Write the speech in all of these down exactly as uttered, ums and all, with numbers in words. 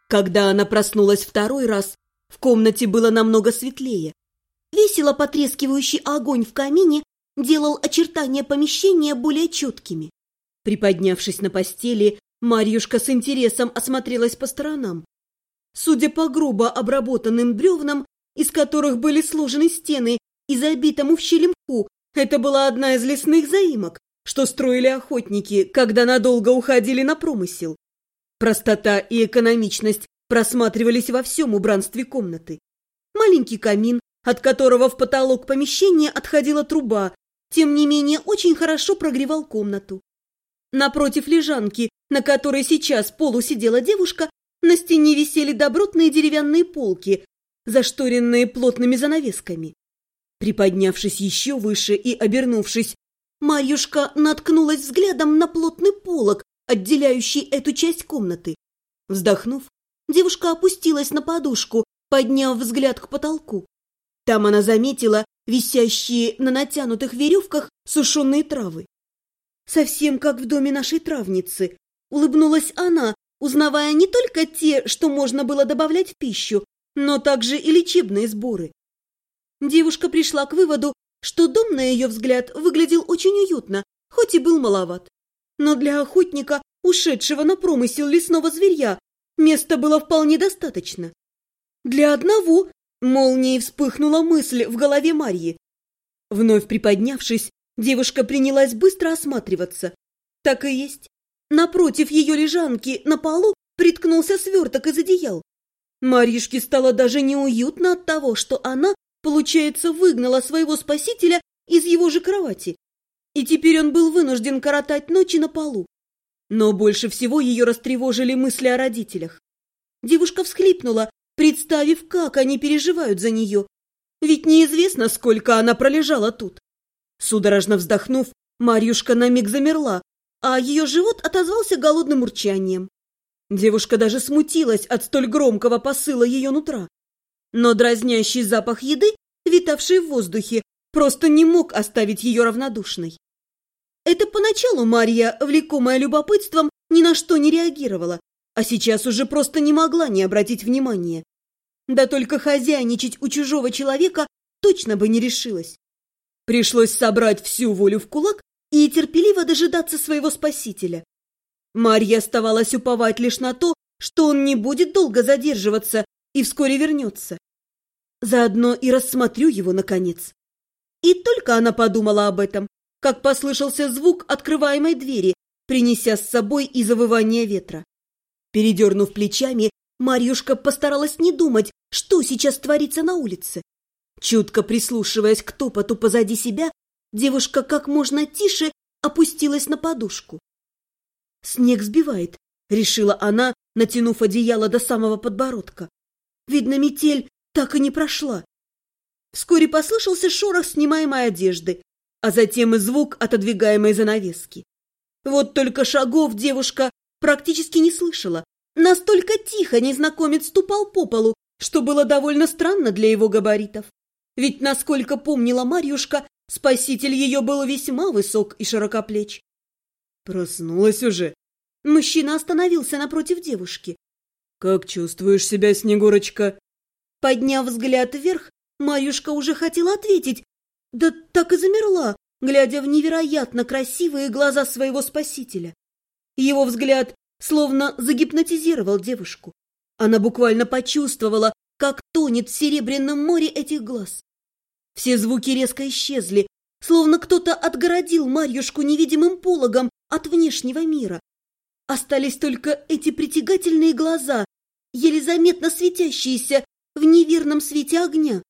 Когда она проснулась второй раз, в комнате было намного светлее. Весело потрескивающий огонь в камине делал очертания помещения более четкими. Приподнявшись на постели, Марьюшка с интересом осмотрелась по сторонам. Судя по грубо обработанным бревнам, из которых были сложены стены, и забитому в щели мху, это была одна из лесных заимок, что строили охотники, когда надолго уходили на промысел. Простота и экономичность просматривались во всем убранстве комнаты. Маленький камин, от которого в потолок помещения отходила труба, тем не менее очень хорошо прогревал комнату. Напротив лежанки, на которой сейчас полу сидела девушка, на стене висели добротные деревянные полки, зашторенные плотными занавесками. Приподнявшись еще выше и обернувшись, Марьюшка наткнулась взглядом на плотный полог, отделяющий эту часть комнаты. Вздохнув, девушка опустилась на подушку, подняв взгляд к потолку. Там она заметила висящие на натянутых веревках сушеные травы. Совсем как в доме нашей травницы, улыбнулась она, узнавая не только те, что можно было добавлять в пищу, но также и лечебные сборы. Девушка пришла к выводу, что дом, на ее взгляд, выглядел очень уютно, хоть и был маловат. Но для охотника, ушедшего на промысел лесного зверья, места было вполне достаточно. Для одного молнией вспыхнула мысль в голове Марьи. Вновь приподнявшись, девушка принялась быстро осматриваться. Так и есть. Напротив ее лежанки на полу приткнулся сверток из одеял. Марьюшке стало даже неуютно от того, что она, получается, выгнала своего спасителя из его же кровати. И теперь он был вынужден коротать ночи на полу. Но больше всего ее растревожили мысли о родителях. Девушка всхлипнула, представив, как они переживают за нее. Ведь неизвестно, сколько она пролежала тут. Судорожно вздохнув, Марьюшка на миг замерла, а ее живот отозвался голодным урчанием. Девушка даже смутилась от столь громкого посыла ее нутра. Но дразнящий запах еды, витавший в воздухе, просто не мог оставить ее равнодушной. Это поначалу Марья, влекомая любопытством, ни на что не реагировала, а сейчас уже просто не могла не обратить внимания. Да только хозяйничать у чужого человека точно бы не решилась. Пришлось собрать всю волю в кулак и терпеливо дожидаться своего спасителя. Марья оставалась уповать лишь на то, что он не будет долго задерживаться и вскоре вернется. Заодно и рассмотрю его, наконец. И только она подумала об этом, как послышался звук открываемой двери, принеся с собой и завывание ветра. Передернув плечами, Марьюшка постаралась не думать, что сейчас творится на улице. Чутко прислушиваясь к топоту позади себя, девушка как можно тише опустилась на подушку. «Снег сбивает», — решила она, натянув одеяло до самого подбородка. «Видно, метель так и не прошла». Вскоре послышался шорох снимаемой одежды, а затем и звук отодвигаемой занавески. Вот только шагов девушка практически не слышала. Настолько тихо незнакомец ступал по полу, что было довольно странно для его габаритов. Ведь, насколько помнила Марьюшка, спаситель ее был весьма высок и широкоплеч. «Проснулась уже?» Мужчина остановился напротив девушки. «Как чувствуешь себя, Снегурочка?» Подняв взгляд вверх, Марьюшка уже хотела ответить, да так и замерла, глядя в невероятно красивые глаза своего спасителя. Его взгляд словно загипнотизировал девушку. Она буквально почувствовала, как тонет в серебряном море этих глаз. Все звуки резко исчезли, словно кто-то отгородил Марьюшку невидимым пологом от внешнего мира. Остались только эти притягательные глаза, еле заметно светящиеся в неверном свете огня.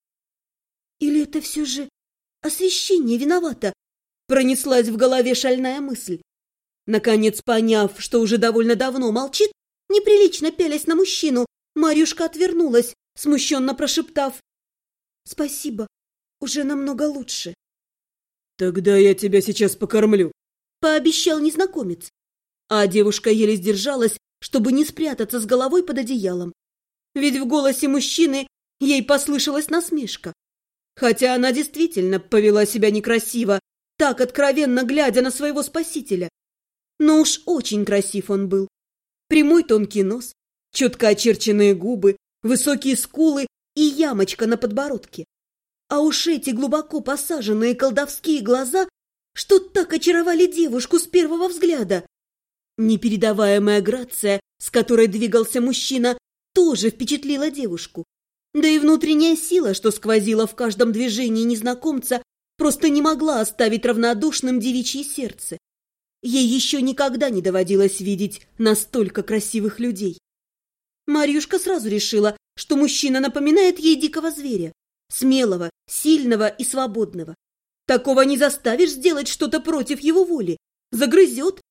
Или это все же освещение виновато? Пронеслась в голове шальная мысль. Наконец, поняв, что уже довольно давно молчит, неприлично пялясь на мужчину, Марьюшка отвернулась, смущенно прошептав: «Спасибо, уже намного лучше». «Тогда я тебя сейчас покормлю», — пообещал незнакомец. А девушка еле сдержалась, чтобы не спрятаться с головой под одеялом. Ведь в голосе мужчины ей послышалась насмешка. Хотя она действительно повела себя некрасиво, так откровенно глядя на своего спасителя. Но уж очень красив он был. Прямой тонкий нос, Четко очерченные губы, высокие скулы и ямочка на подбородке. А уж эти глубоко посаженные колдовские глаза, что так очаровали девушку с первого взгляда. Непередаваемая грация, с которой двигался мужчина, тоже впечатлила девушку. Да и внутренняя сила, что сквозила в каждом движении незнакомца, просто не могла оставить равнодушным девичье сердце. Ей еще никогда не доводилось видеть настолько красивых людей. Марьюшка сразу решила, что мужчина напоминает ей дикого зверя, смелого, сильного и свободного. Такого не заставишь сделать что-то против его воли, загрызет.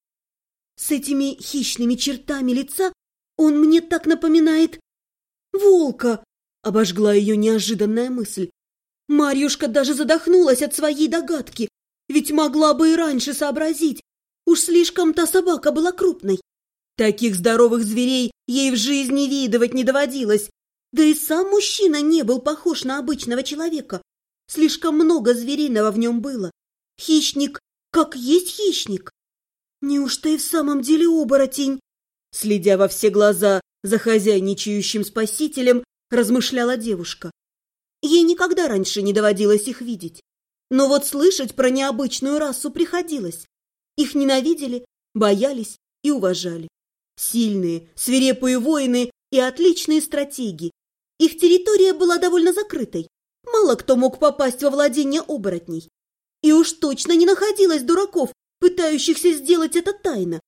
С этими хищными чертами лица он мне так напоминает волка, обожгла ее неожиданная мысль. Марьюшка даже задохнулась от своей догадки, ведь могла бы и раньше сообразить. Уж слишком та собака была крупной. Таких здоровых зверей ей в жизни видывать не доводилось. Да и сам мужчина не был похож на обычного человека. Слишком много звериного в нем было. Хищник, как есть хищник. Неужто и в самом деле оборотень? Следя во все глаза за хозяйничающим спасителем, размышляла девушка. Ей никогда раньше не доводилось их видеть. Но вот слышать про необычную расу приходилось. Их ненавидели, боялись и уважали. Сильные, свирепые воины и отличные стратеги. Их территория была довольно закрытой. Мало кто мог попасть во владение оборотней. И уж точно не находилось дураков, пытающихся сделать это тайно.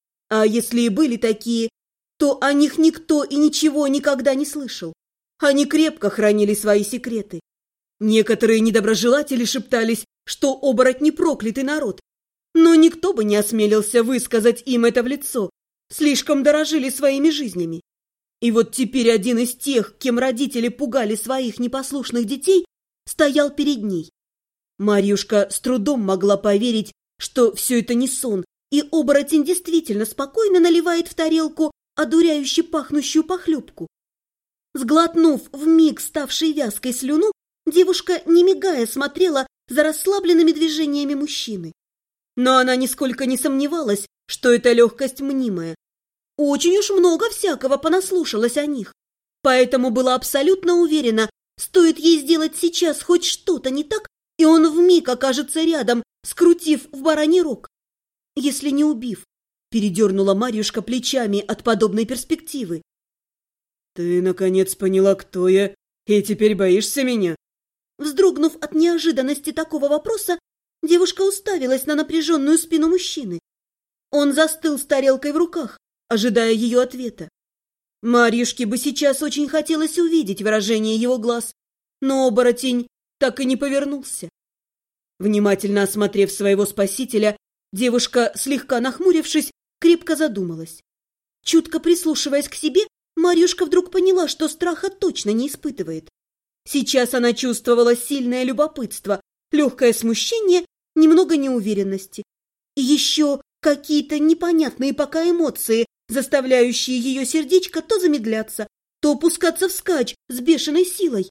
А если и были такие, то о них никто и ничего никогда не слышал. Они крепко хранили свои секреты. Некоторые недоброжелатели шептались, что оборотни проклятый народ. Но никто бы не осмелился высказать им это в лицо. Слишком дорожили своими жизнями. И вот теперь один из тех, кем родители пугали своих непослушных детей, стоял перед ней. Марьюшка с трудом могла поверить, что все это не сон, и оборотень действительно спокойно наливает в тарелку одуряюще пахнущую похлебку. Сглотнув вмиг ставшей вязкой слюну, девушка, не мигая, смотрела за расслабленными движениями мужчины. Но она нисколько не сомневалась, что эта легкость мнимая. Очень уж много всякого понаслушалась о них. Поэтому была абсолютно уверена, стоит ей сделать сейчас хоть что-то не так, и он вмиг окажется рядом, скрутив в бараний рог. Если не убив, передернула Марьюшка плечами от подобной перспективы. Ты, наконец, поняла, кто я, и теперь боишься меня? Вздрогнув от неожиданности такого вопроса, девушка уставилась на напряженную спину мужчины. Он застыл с тарелкой в руках, ожидая ее ответа. Марьюшке бы сейчас очень хотелось увидеть выражение его глаз, но оборотень так и не повернулся. Внимательно осмотрев своего спасителя, девушка, слегка нахмурившись, крепко задумалась. Чутко прислушиваясь к себе, Марьюшка вдруг поняла, что страха точно не испытывает. Сейчас она чувствовала сильное любопытство, легкое смущение, немного неуверенности. И еще какие-то непонятные пока эмоции, заставляющие ее сердечко то замедляться, то опускаться вскачь с бешеной силой.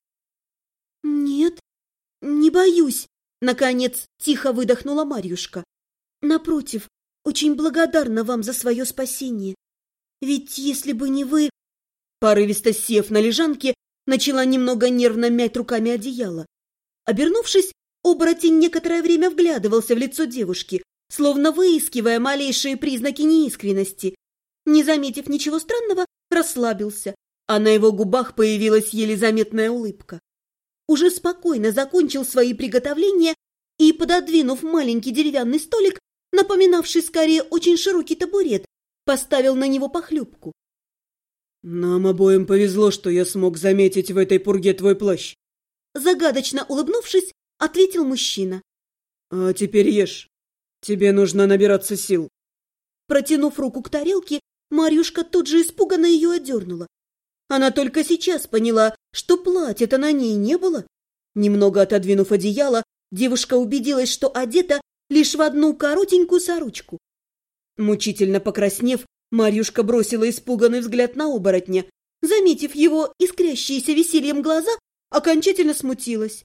«Нет, не боюсь», — наконец тихо выдохнула Марьюшка. «Напротив, очень благодарна вам за свое спасение. Ведь если бы не вы...» Порывисто сев на лежанке, начала немного нервно мять руками одеяло. Обернувшись, оборотень некоторое время вглядывался в лицо девушки, словно выискивая малейшие признаки неискренности. Не заметив ничего странного, расслабился, а на его губах появилась еле заметная улыбка. Уже спокойно закончил свои приготовления и, пододвинув маленький деревянный столик, напоминавший скорее очень широкий табурет, поставил на него похлебку. «Нам обоим повезло, что я смог заметить в этой пурге твой плащ», загадочно улыбнувшись, ответил мужчина. «А теперь ешь. Тебе нужно набираться сил». Протянув руку к тарелке, Марьюшка тут же испуганно ее одернула. Она только сейчас поняла, что платья-то на ней не было. Немного отодвинув одеяло, девушка убедилась, что одета лишь в одну коротенькую сорочку. Мучительно покраснев, Марьюшка бросила испуганный взгляд на оборотня. Заметив его искрящиеся весельем глаза, окончательно смутилась.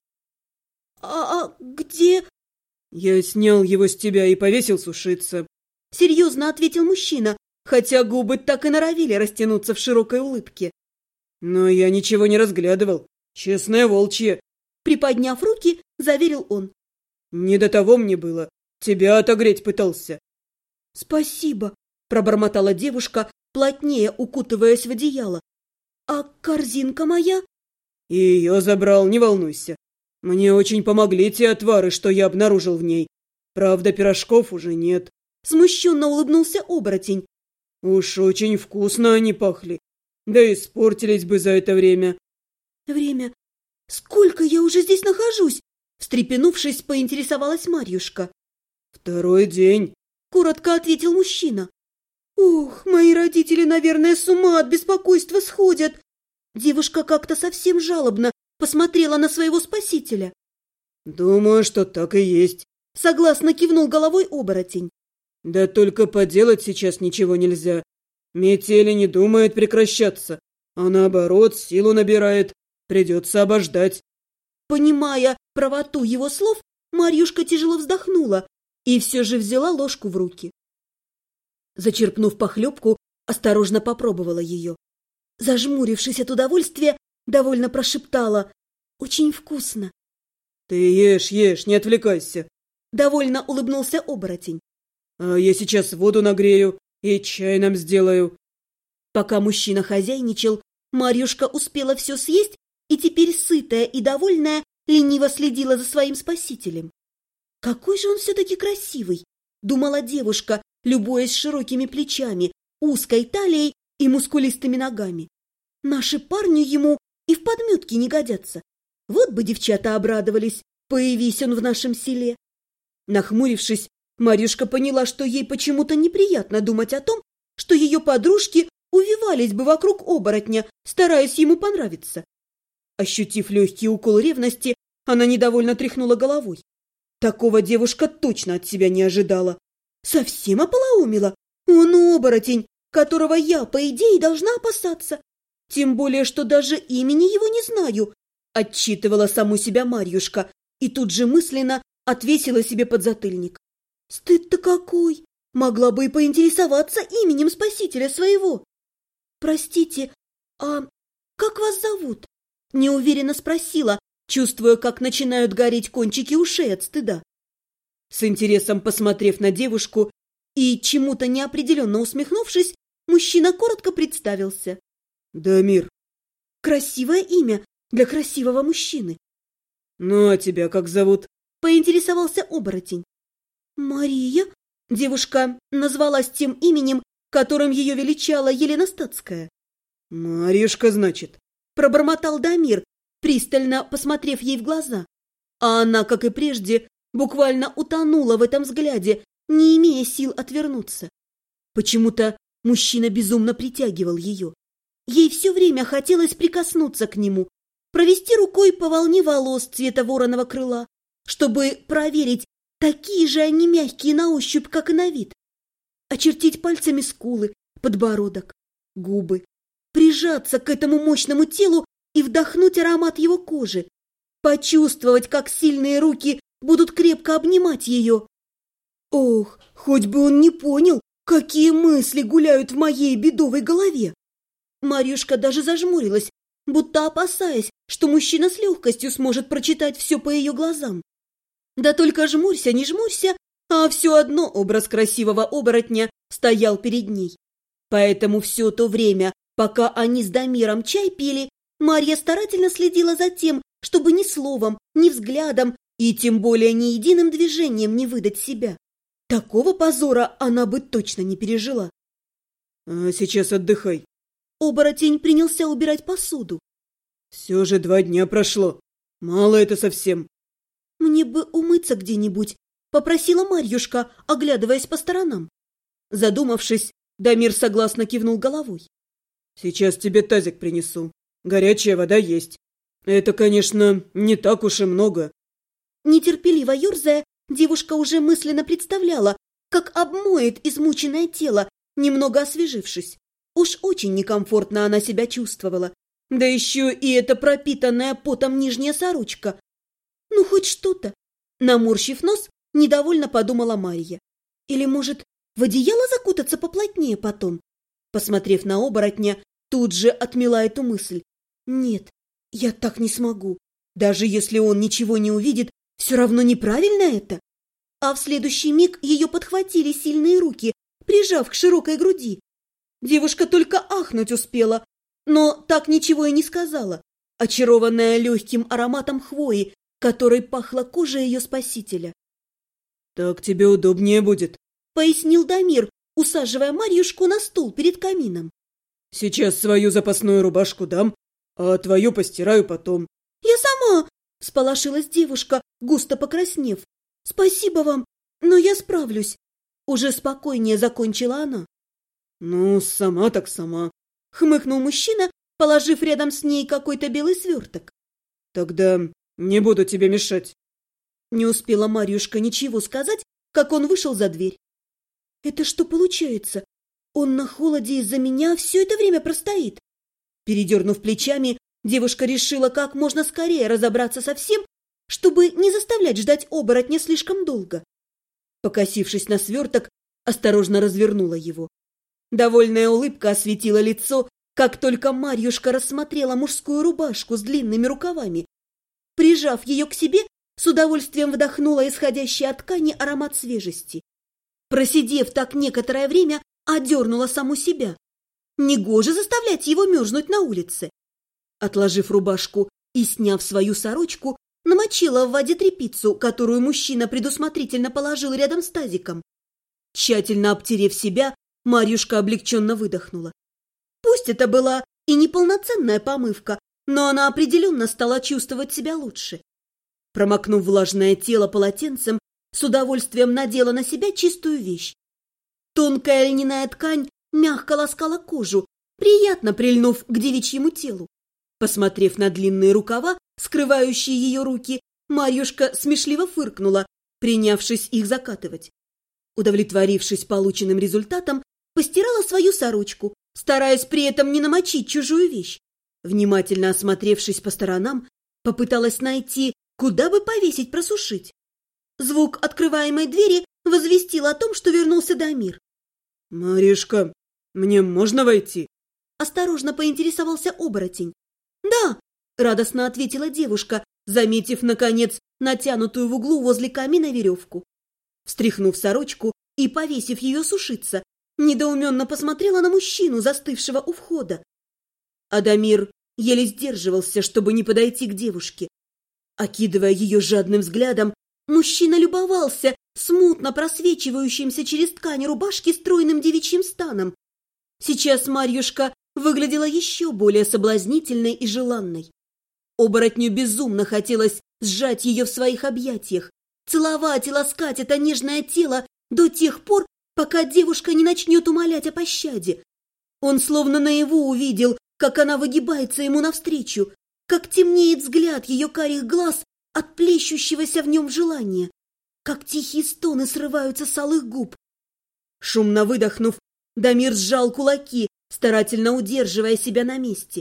«А, а где...» «Я снял его с тебя и повесил сушиться», — серьезно ответил мужчина, хотя губы так и норовили растянуться в широкой улыбке. «Но я ничего не разглядывал. Честное волчье!» Приподняв руки, заверил он. «Не до того мне было. Тебя отогреть пытался». «Спасибо», — пробормотала девушка, плотнее укутываясь в одеяло. «А корзинка моя?» «И ее забрал, не волнуйся. Мне очень помогли те отвары, что я обнаружил в ней. Правда, пирожков уже нет». Смущенно улыбнулся оборотень. «Уж очень вкусно они пахли. Да и испортились бы за это время». «Время? Сколько я уже здесь нахожусь?» Встрепенувшись, поинтересовалась Марьюшка. «Второй день», — коротко ответил мужчина. «Ох, мои родители, наверное, с ума от беспокойства сходят!» Девушка как-то совсем жалобно посмотрела на своего спасителя. «Думаю, что так и есть», — согласно кивнул головой оборотень. «Да только поделать сейчас ничего нельзя. Метель не думает прекращаться, а наоборот силу набирает. Придется обождать». Понимая правоту его слов, Марьюшка тяжело вздохнула и все же взяла ложку в руки. Зачерпнув похлебку, осторожно попробовала ее. Зажмурившись от удовольствия, довольно прошептала: «Очень вкусно». «Ты ешь, ешь, не отвлекайся», — довольно улыбнулся оборотень. «А я сейчас воду нагрею и чай нам сделаю». Пока мужчина хозяйничал, Марьюшка успела все съесть и теперь, сытая и довольная, лениво следила за своим спасителем. «Какой же он все-таки красивый!» — думала девушка, любуясь широкими плечами, узкой талией и мускулистыми ногами. «Наши парни ему и в подметке не годятся. Вот бы девчата обрадовались, появись он в нашем селе». Нахмурившись, Марьюшка поняла, что ей почему-то неприятно думать о том, что ее подружки увивались бы вокруг оборотня, стараясь ему понравиться. Ощутив легкий укол ревности, она недовольно тряхнула головой. Такого девушка точно от себя не ожидала. Совсем ополоумела. Он оборотень, которого я, по идее, должна опасаться. Тем более, что даже имени его не знаю, отчитывала саму себя Марьюшка и тут же мысленно отвесила себе подзатыльник. Стыд-то какой! Могла бы и поинтересоваться именем спасителя своего. «Простите, а как вас зовут?» Неуверенно спросила, чувствуя, как начинают гореть кончики ушей от стыда. С интересом посмотрев на девушку и чему-то неопределенно усмехнувшись, мужчина коротко представился. «Дамир». Красивое имя для красивого мужчины. «Ну, а тебя как зовут?» — поинтересовался оборотень. «Мария?» — девушка назвалась тем именем, которым ее величала Елена Статская. «Марьюшка, значит?» — пробормотал Дамир, пристально посмотрев ей в глаза. А она, как и прежде, буквально утонула в этом взгляде, не имея сил отвернуться. Почему-то мужчина безумно притягивал ее. Ей все время хотелось прикоснуться к нему, провести рукой по волне волос цвета вороного крыла, чтобы проверить, такие же они мягкие на ощупь, как и на вид. Очертить пальцами скулы, подбородок, губы, прижаться к этому мощному телу и вдохнуть аромат его кожи, почувствовать, как сильные руки будут крепко обнимать ее. Ох, хоть бы он не понял, какие мысли гуляют в моей бедовой голове. Марьюшка даже зажмурилась, будто опасаясь, что мужчина с легкостью сможет прочитать все по ее глазам. Да только жмурься, не жмурься, а все одно образ красивого оборотня стоял перед ней. Поэтому все то время, пока они с Дамиром чай пили, Марья старательно следила за тем, чтобы ни словом, ни взглядом и тем более ни единым движением не выдать себя. Такого позора она бы точно не пережила. «А сейчас отдыхай». Оборотень принялся убирать посуду. «Все же два дня прошло. Мало это совсем». «Мне бы умыться где-нибудь», — попросила Марьюшка, оглядываясь по сторонам. Задумавшись, Дамир согласно кивнул головой. «Сейчас тебе тазик принесу. Горячая вода есть. Это, конечно, не так уж и много». Нетерпеливо ерзая, девушка уже мысленно представляла, как обмоет измученное тело, немного освежившись. Уж очень некомфортно она себя чувствовала. Да еще и эта пропитанная потом нижняя сорочка. Ну, хоть что-то. Наморщив нос, недовольно подумала Марья. Или, может, В одеяло закутаться поплотнее потом? Посмотрев на оборотня, тут же отмела эту мысль. Нет, я так не смогу. Даже если он ничего не увидит, все равно неправильно это. А в следующий миг ее подхватили сильные руки, прижав к широкой груди. Девушка только ахнуть успела, но так ничего и не сказала, очарованная легким ароматом хвои, которой пахла кожа ее спасителя. «Так тебе удобнее будет», — пояснил Дамир, усаживая Марьюшку на стул перед камином. «Сейчас свою запасную рубашку дам, а твою постираю потом». «Я сама!» — всполошилась девушка, густо покраснев. «Спасибо вам, но я справлюсь». Уже спокойнее закончила она. «Ну, сама так сама», — хмыкнул мужчина, положив рядом с ней какой-то белый сверток. «Тогда не буду тебе мешать». Не успела Марьюшка ничего сказать, как он вышел за дверь. «Это что получается? Он на холоде из-за меня все это время простоит?» Передернув плечами, девушка решила как можно скорее разобраться со всем, чтобы не заставлять ждать оборотня слишком долго. Покосившись на сверток, осторожно развернула его. Довольная улыбка осветила лицо, как только Марьюшка рассмотрела мужскую рубашку с длинными рукавами. Прижав ее к себе, с удовольствием вдохнула исходящий от ткани аромат свежести. Просидев так некоторое время, одернула саму себя. Негоже заставлять его мерзнуть на улице. Отложив рубашку и сняв свою сорочку, намочила в воде тряпицу, которую мужчина предусмотрительно положил рядом с тазиком. Тщательно обтерев себя, Марьюшка облегченно выдохнула. Пусть это была и неполноценная помывка, но она определенно стала чувствовать себя лучше. Промокнув влажное тело полотенцем, с удовольствием надела на себя чистую вещь. Тонкая льняная ткань мягко ласкала кожу, приятно прильнув к девичьему телу. Посмотрев на длинные рукава, скрывающие ее руки, Марьюшка смешливо фыркнула, принявшись их закатывать. Удовлетворившись полученным результатом, постирала свою сорочку, стараясь при этом не намочить чужую вещь. Внимательно осмотревшись по сторонам, попыталась найти, куда бы повесить просушить. Звук открываемой двери возвестил о том, что вернулся Дамир. «Маришка, мне можно войти?» Осторожно поинтересовался оборотень. «Да», — радостно ответила девушка, заметив, наконец, натянутую в углу возле камина веревку. Встряхнув сорочку и повесив ее сушиться, недоуменно посмотрела на мужчину, застывшего у входа. Адамир еле сдерживался, чтобы не подойти к девушке. Окидывая ее жадным взглядом, мужчина любовался смутно просвечивающимся через ткань рубашки стройным девичьим станом. Сейчас Марьюшка выглядела еще более соблазнительной и желанной. Оборотню безумно хотелось сжать ее в своих объятиях, целовать и ласкать это нежное тело до тех пор, пока девушка не начнет умолять о пощаде. Он словно наяву увидел, как она выгибается ему навстречу, как темнеет взгляд ее карих глаз от плещущегося в нем желания, как тихие стоны срываются с алых губ. Шумно выдохнув, Дамир сжал кулаки, старательно удерживая себя на месте.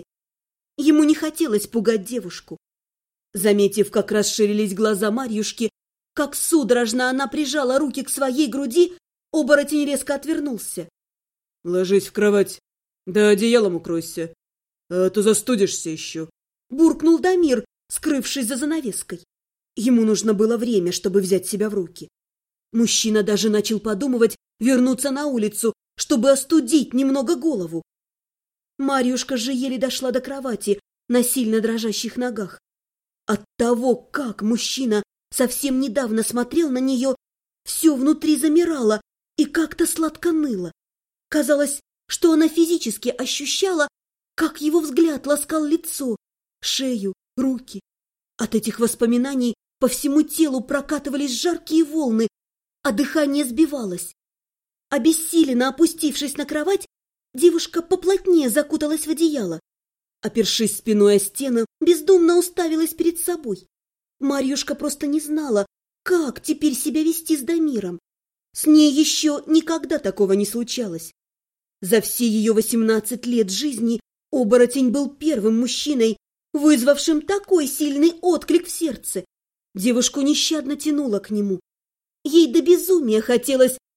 Ему не хотелось пугать девушку. Заметив, как расширились глаза Марьюшки, как судорожно она прижала руки к своей груди, оборотень резко отвернулся. «Ложись в кровать, да одеялом укройся, а то застудишься еще», — буркнул Дамир, скрывшись за занавеской. Ему нужно было время, чтобы взять себя в руки. Мужчина даже начал подумывать вернуться на улицу, чтобы остудить немного голову. Марьюшка же еле дошла до кровати на сильно дрожащих ногах. От того, как мужчина совсем недавно смотрел на нее, все внутри замирало и как-то сладко ныло. Казалось, что она физически ощущала, как его взгляд ласкал лицо, шею, руки. От этих воспоминаний по всему телу прокатывались жаркие волны, а дыхание сбивалось. Обессиленно опустившись на кровать, девушка поплотнее закуталась в одеяло. Опершись спиной о стену, бездумно уставилась перед собой. Марьюшка просто не знала, как теперь себя вести с Дамиром. С ней еще никогда такого не случалось. За все ее восемнадцать лет жизни оборотень был первым мужчиной, вызвавшим такой сильный отклик в сердце. Девушку нещадно тянуло к нему. Ей до безумия хотелось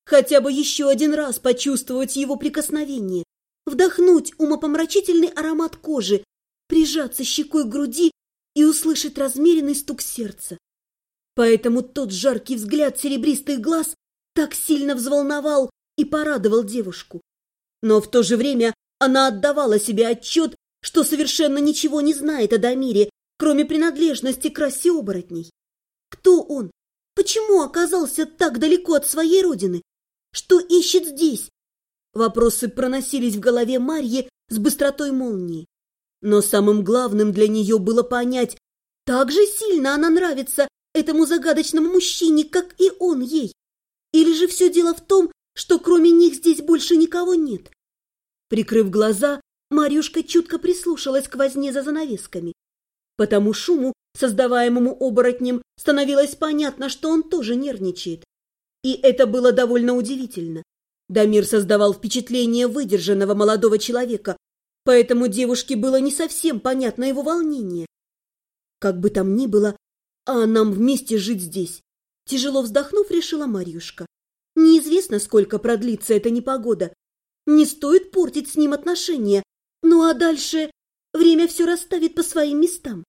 хотя бы еще один раз почувствовать его прикосновение, вдохнуть умопомрачительный аромат кожи, прижаться щекой к груди и услышать размеренный стук сердца. Поэтому тот жаркий взгляд серебристых глаз так сильно взволновал и порадовал девушку. Но в то же время она отдавала себе отчет, что совершенно ничего не знает о Дамире, кроме принадлежности к расе оборотней. Кто он? Почему оказался так далеко от своей родины? Что ищет здесь? Вопросы проносились в голове Марьи с быстротой молнии. Но самым главным для нее было понять, так же сильно она нравится этому загадочному мужчине, как и он ей. Или же все дело в том, что кроме них здесь больше никого нет? Прикрыв глаза, Марьюшка чутко прислушалась к возне за занавесками. По тому шуму, создаваемому оборотнем, становилось понятно, что он тоже нервничает. И это было довольно удивительно. Дамир создавал впечатление выдержанного молодого человека, поэтому девушке было не совсем понятно его волнение. Как бы там ни было, а нам вместе жить здесь. Тяжело вздохнув, решила Марьюшка. Неизвестно, сколько продлится эта непогода. Не стоит портить с ним отношения. Ну а дальше время все расставит по своим местам.